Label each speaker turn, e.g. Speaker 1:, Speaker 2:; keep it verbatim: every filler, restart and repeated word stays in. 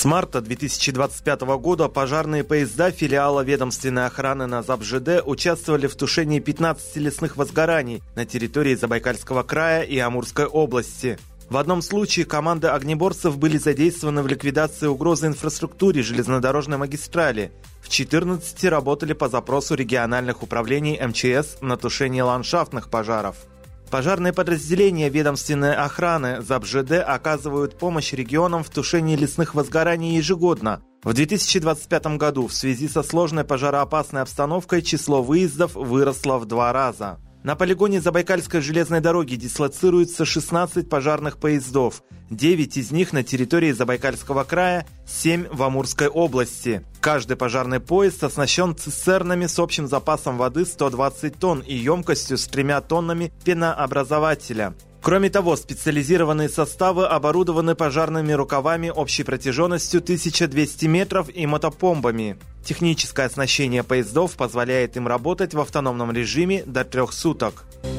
Speaker 1: С марта две тысячи двадцать пятого года пожарные поезда филиала ведомственной охраны на ЗАП-ЖД участвовали в тушении пятнадцати лесных возгораний на территории Забайкальского края и Амурской области. В одном случае команды огнеборцев были задействованы в ликвидации угрозы инфраструктуре железнодорожной магистрали. В четырнадцати работали по запросу региональных управлений эм че эс на тушение ландшафтных пожаров. Пожарные подразделения ведомственной охраны ЗАП-ЖД оказывают помощь регионам в тушении лесных возгораний ежегодно. В две тысячи двадцать пятом году в связи со сложной пожароопасной обстановкой число выездов выросло в два раза. На полигоне Забайкальской железной дороги дислоцируется шестнадцать пожарных поездов, девять из них на территории Забайкальского края, семь в Амурской области. Каждый пожарный поезд оснащен цистернами с общим запасом воды сто двадцать тонн и емкостью с тремя тоннами пенообразователя. Кроме того, специализированные составы оборудованы пожарными рукавами общей протяженностью тысяча двести метров и мотопомпами. Техническое оснащение поездов позволяет им работать в автономном режиме до трех суток.